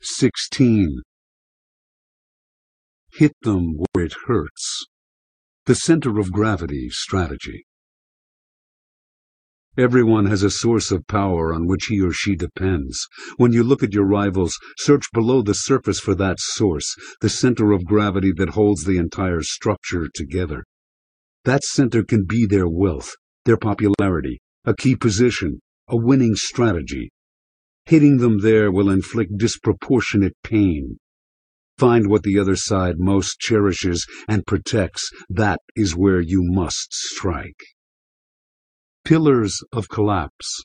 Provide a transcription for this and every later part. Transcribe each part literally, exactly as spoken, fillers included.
sixteen. Hit them where it hurts. The center of gravity strategy. Everyone has a source of power on which he or she depends. When you look at your rivals, search below the surface for that source, the center of gravity that holds the entire structure together. That center can be their wealth, their popularity, a key position, a winning strategy. Hitting them there will inflict disproportionate pain. Find what the other side most cherishes and protects. That is where you must strike. Pillars of Collapse.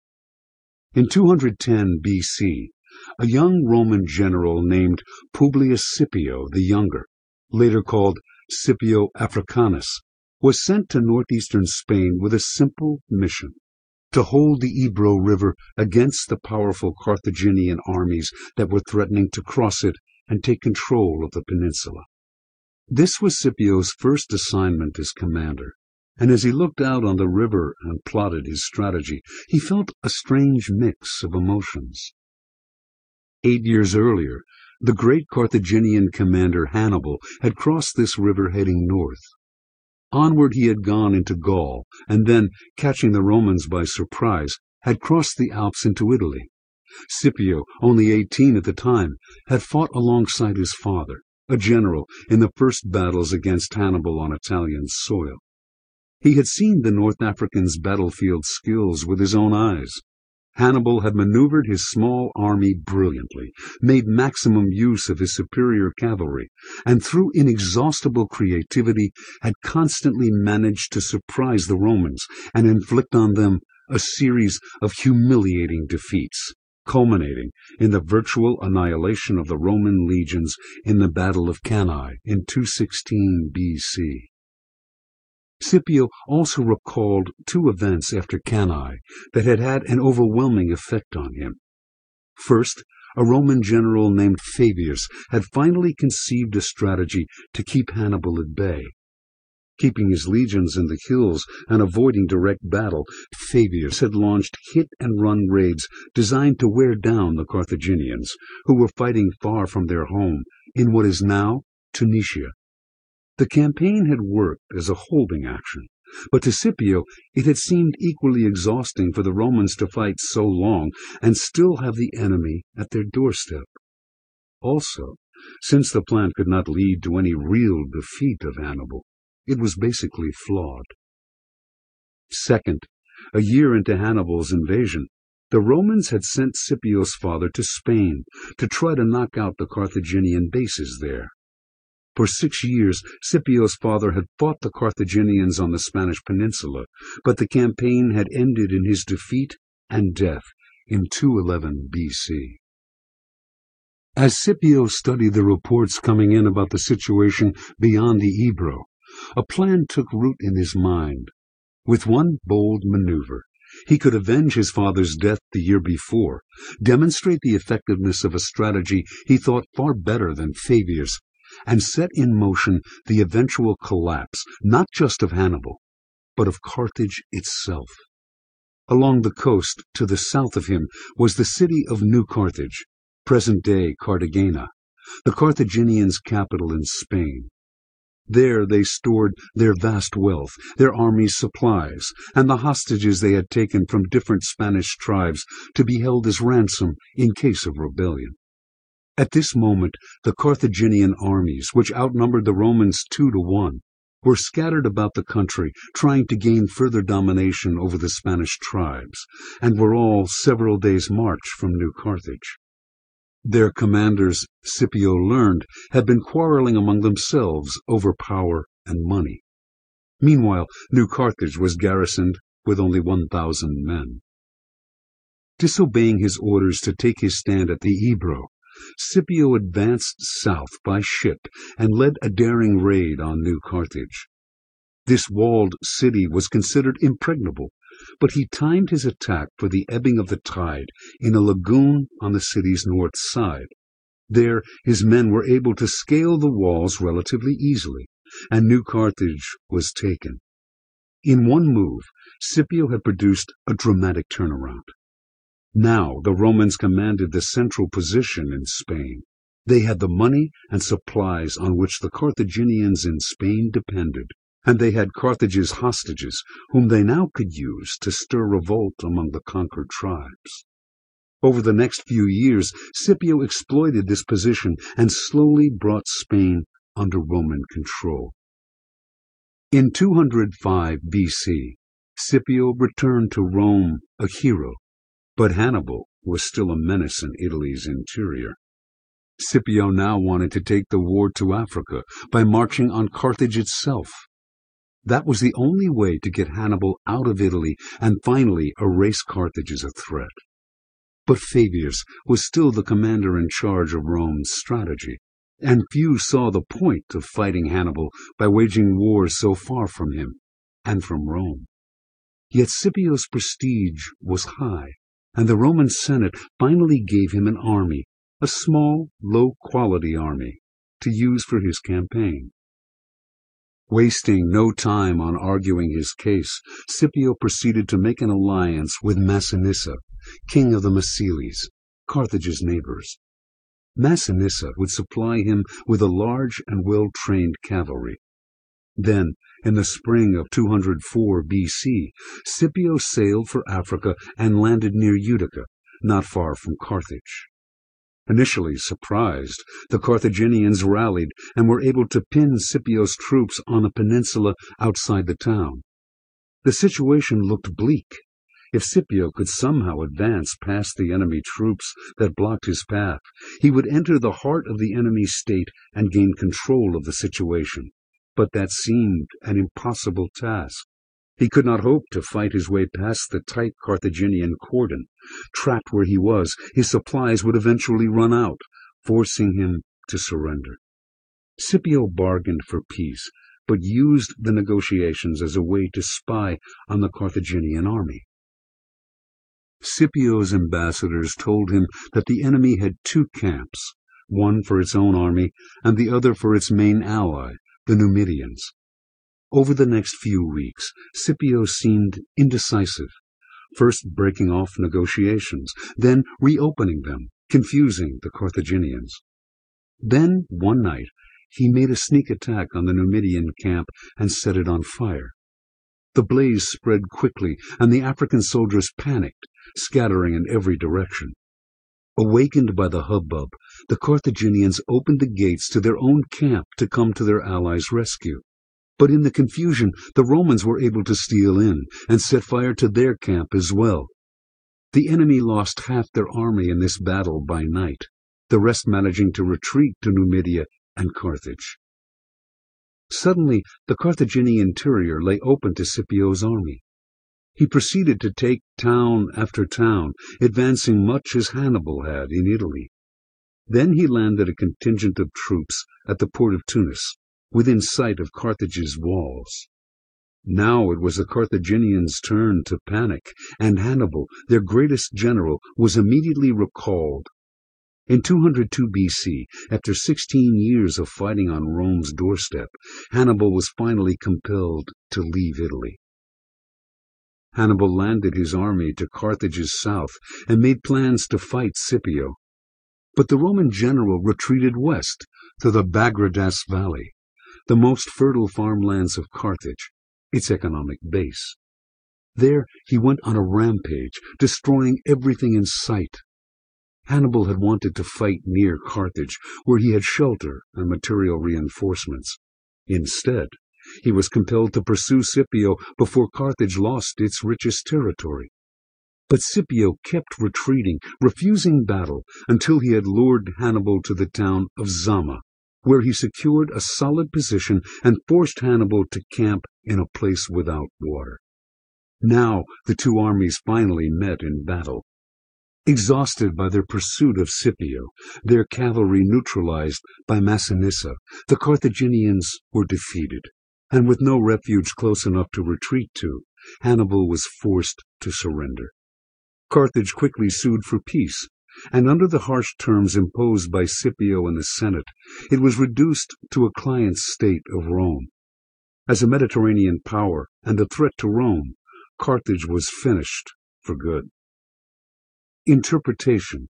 In two hundred ten B C, a young Roman general named Publius Scipio the Younger, later called Scipio Africanus, was sent to northeastern Spain with a simple mission: to hold the Ebro River against the powerful Carthaginian armies that were threatening to cross it and take control of the peninsula. This was Scipio's first assignment as commander, and as he looked out on the river and plotted his strategy, he felt a strange mix of emotions. Eight years earlier, the great Carthaginian commander Hannibal had crossed this river heading north. Onward he had gone into Gaul, and then, catching the Romans by surprise, had crossed the Alps into Italy. Scipio, only eighteen at the time, had fought alongside his father, a general, in the first battles against Hannibal on Italian soil. He had seen the North African's battlefield skills with his own eyes. Hannibal had maneuvered his small army brilliantly, made maximum use of his superior cavalry, and through inexhaustible creativity had constantly managed to surprise the Romans and inflict on them a series of humiliating defeats, culminating in the virtual annihilation of the Roman legions in the Battle of Cannae in two sixteen B C. Scipio also recalled two events after Cannae that had had an overwhelming effect on him. First, a Roman general named Fabius had finally conceived a strategy to keep Hannibal at bay. Keeping his legions in the hills and avoiding direct battle, Fabius had launched hit-and-run raids designed to wear down the Carthaginians, who were fighting far from their home in what is now Tunisia. The campaign had worked as a holding action, but to Scipio it had seemed equally exhausting for the Romans to fight so long and still have the enemy at their doorstep. Also, since the plan could not lead to any real defeat of Hannibal, it was basically flawed. Second, a year into Hannibal's invasion, the Romans had sent Scipio's father to Spain to try to knock out the Carthaginian bases there. For six years, Scipio's father had fought the Carthaginians on the Spanish peninsula, but the campaign had ended in his defeat and death in two eleven B C. As Scipio studied the reports coming in about the situation beyond the Ebro, a plan took root in his mind. With one bold maneuver, he could avenge his father's death the year before, demonstrate the effectiveness of a strategy he thought far better than Fabius, and set in motion the eventual collapse, not just of Hannibal, but of Carthage itself. Along the coast, to the south of him, was the city of New Carthage, present-day Cartagena, the Carthaginians' capital in Spain. There they stored their vast wealth, their army's supplies, and the hostages they had taken from different Spanish tribes to be held as ransom in case of rebellion. At this moment, the Carthaginian armies, which outnumbered the Romans two to one, were scattered about the country, trying to gain further domination over the Spanish tribes, and were all several days' march from New Carthage. Their commanders, Scipio learned, had been quarreling among themselves over power and money. Meanwhile, New Carthage was garrisoned with only one thousand men. Disobeying his orders to take his stand at the Ebro, Scipio advanced south by ship and led a daring raid on New Carthage. This walled city was considered impregnable, but he timed his attack for the ebbing of the tide in a lagoon on the city's north side. There his men were able to scale the walls relatively easily, and New Carthage was taken. In one move, Scipio had produced a dramatic turnaround. Now the Romans commanded the central position in Spain. They had the money and supplies on which the Carthaginians in Spain depended, and they had Carthage's hostages, whom they now could use to stir revolt among the conquered tribes. Over the next few years, Scipio exploited this position and slowly brought Spain under Roman control. In two hundred five B C, Scipio returned to Rome a hero, but Hannibal was still a menace in Italy's interior. Scipio now wanted to take the war to Africa by marching on Carthage itself. That was the only way to get Hannibal out of Italy and finally erase Carthage as a threat. But Fabius was still the commander in charge of Rome's strategy, and few saw the point of fighting Hannibal by waging wars so far from him and from Rome. Yet Scipio's prestige was high, and the Roman Senate finally gave him an army, a small, low-quality army, to use for his campaign. Wasting no time on arguing his case, Scipio proceeded to make an alliance with Massinissa, king of the Massiles, Carthage's neighbors. Massinissa would supply him with a large and well-trained cavalry. Then, in the spring of two hundred four B C, Scipio sailed for Africa and landed near Utica, not far from Carthage. Initially surprised, the Carthaginians rallied and were able to pin Scipio's troops on a peninsula outside the town. The situation looked bleak. If Scipio could somehow advance past the enemy troops that blocked his path, he would enter the heart of the enemy state and gain control of the situation. But that seemed an impossible task. He could not hope to fight his way past the tight Carthaginian cordon. Trapped where he was, his supplies would eventually run out, forcing him to surrender. Scipio bargained for peace, but used the negotiations as a way to spy on the Carthaginian army. Scipio's ambassadors told him that the enemy had two camps, one for its own army and the other for its main ally, the Numidians. Over the next few weeks, Scipio seemed indecisive, first breaking off negotiations, then reopening them, confusing the Carthaginians. Then, one night, he made a sneak attack on the Numidian camp and set it on fire. The blaze spread quickly, and the African soldiers panicked, scattering in every direction. Awakened by the hubbub, the Carthaginians opened the gates to their own camp to come to their allies' rescue. But in the confusion, the Romans were able to steal in and set fire to their camp as well. The enemy lost half their army in this battle by night, the rest managing to retreat to Numidia and Carthage. Suddenly, the Carthaginian interior lay open to Scipio's army. He proceeded to take town after town, advancing much as Hannibal had in Italy. Then he landed a contingent of troops at the port of Tunis, within sight of Carthage's walls. Now it was the Carthaginians' turn to panic, and Hannibal, their greatest general, was immediately recalled. In two hundred two B C, after sixteen years of fighting on Rome's doorstep, Hannibal was finally compelled to leave Italy. Hannibal landed his army to Carthage's south and made plans to fight Scipio. But the Roman general retreated west to the Bagradas Valley, the most fertile farmlands of Carthage, its economic base. There he went on a rampage, destroying everything in sight. Hannibal had wanted to fight near Carthage, where he had shelter and material reinforcements. Instead, he was compelled to pursue Scipio before Carthage lost its richest territory. But Scipio kept retreating, refusing battle, until he had lured Hannibal to the town of Zama, where he secured a solid position and forced Hannibal to camp in a place without water. Now the two armies finally met in battle. Exhausted by their pursuit of Scipio, their cavalry neutralized by Massinissa, the Carthaginians were defeated, and with no refuge close enough to retreat to, Hannibal was forced to surrender. Carthage quickly sued for peace, and under the harsh terms imposed by Scipio and the Senate, it was reduced to a client state of Rome. As a Mediterranean power and a threat to Rome, Carthage was finished for good. Interpretation.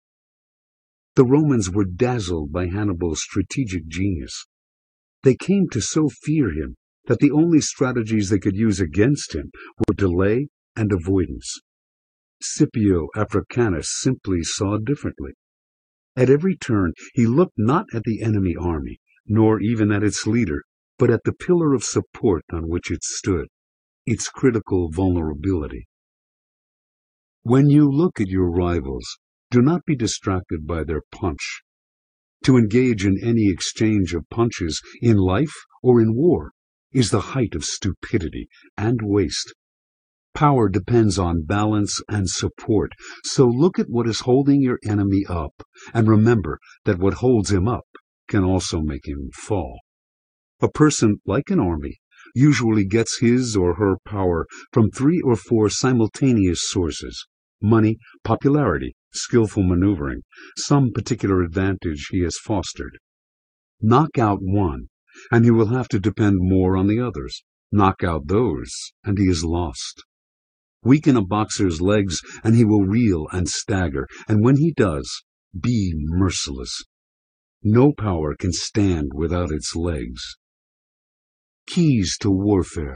The Romans were dazzled by Hannibal's strategic genius. They came to so fear him that the only strategies they could use against him were delay and avoidance. Scipio Africanus simply saw differently. At every turn he looked not at the enemy army, nor even at its leader, but at the pillar of support on which it stood, its critical vulnerability. When you look at your rivals, do not be distracted by their punch. To engage in any exchange of punches, in life or in war, is the height of stupidity and waste. Power depends on balance and support, so look at what is holding your enemy up, and remember that what holds him up can also make him fall. A person, like an army, usually gets his or her power from three or four simultaneous sources: money, popularity, skillful maneuvering, some particular advantage he has fostered. Knock out one, and he will have to depend more on the others. Knock out those, and he is lost. Weaken a boxer's legs, and he will reel and stagger, and when he does, be merciless. No power can stand without its legs. Keys to warfare.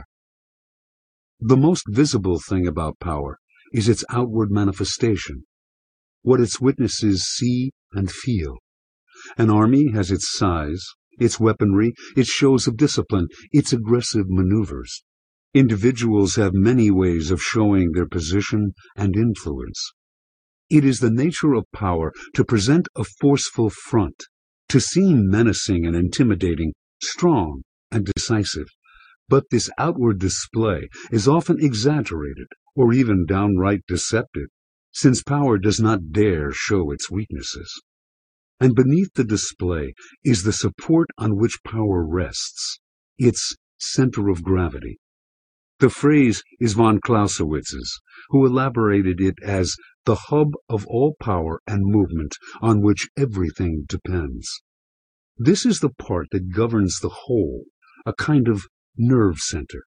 The most visible thing about power is its outward manifestation, what its witnesses see and feel. An army has its size, its weaponry, its shows of discipline, its aggressive maneuvers. Individuals have many ways of showing their position and influence. It is the nature of power to present a forceful front, to seem menacing and intimidating, strong and decisive. But this outward display is often exaggerated or even downright deceptive, since power does not dare show its weaknesses. And beneath the display is the support on which power rests, its center of gravity. The phrase is von Clausewitz's, who elaborated it as the hub of all power and movement on which everything depends. This is the part that governs the whole, a kind of nerve center.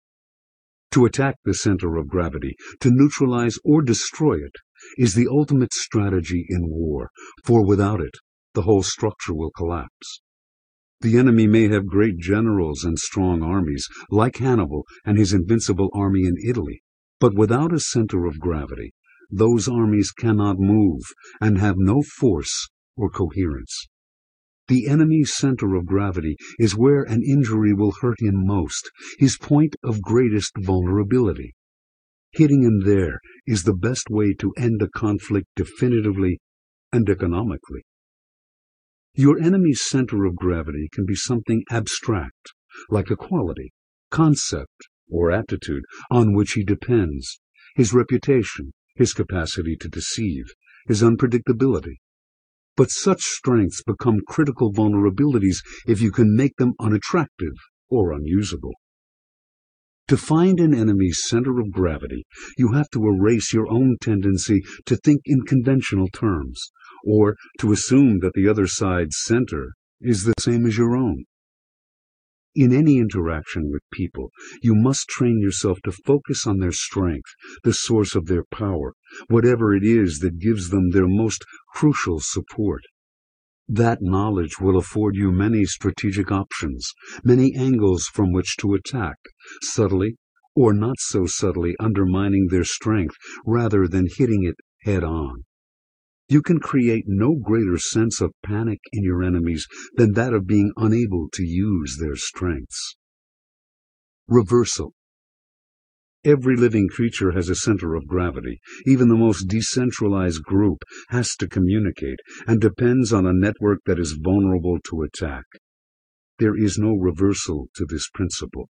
To attack the center of gravity, to neutralize or destroy it, is the ultimate strategy in war, for without it, the whole structure will collapse. The enemy may have great generals and strong armies, like Hannibal and his invincible army in Italy, but without a center of gravity, those armies cannot move and have no force or coherence. The enemy's center of gravity is where an injury will hurt him most, his point of greatest vulnerability. Hitting him there is the best way to end a conflict definitively and economically. Your enemy's center of gravity can be something abstract, like a quality, concept, or attitude on which he depends, his reputation, his capacity to deceive, his unpredictability. But such strengths become critical vulnerabilities if you can make them unattractive or unusable. To find an enemy's center of gravity, you have to erase your own tendency to think in conventional terms, or to assume that the other side's center is the same as your own. In any interaction with people, you must train yourself to focus on their strength, the source of their power, whatever it is that gives them their most crucial support. That knowledge will afford you many strategic options, many angles from which to attack, subtly or not so subtly undermining their strength rather than hitting it head-on. You can create no greater sense of panic in your enemies than that of being unable to use their strengths. Reversal. Every living creature has a center of gravity. Even the most decentralized group has to communicate and depends on a network that is vulnerable to attack. There is no reversal to this principle.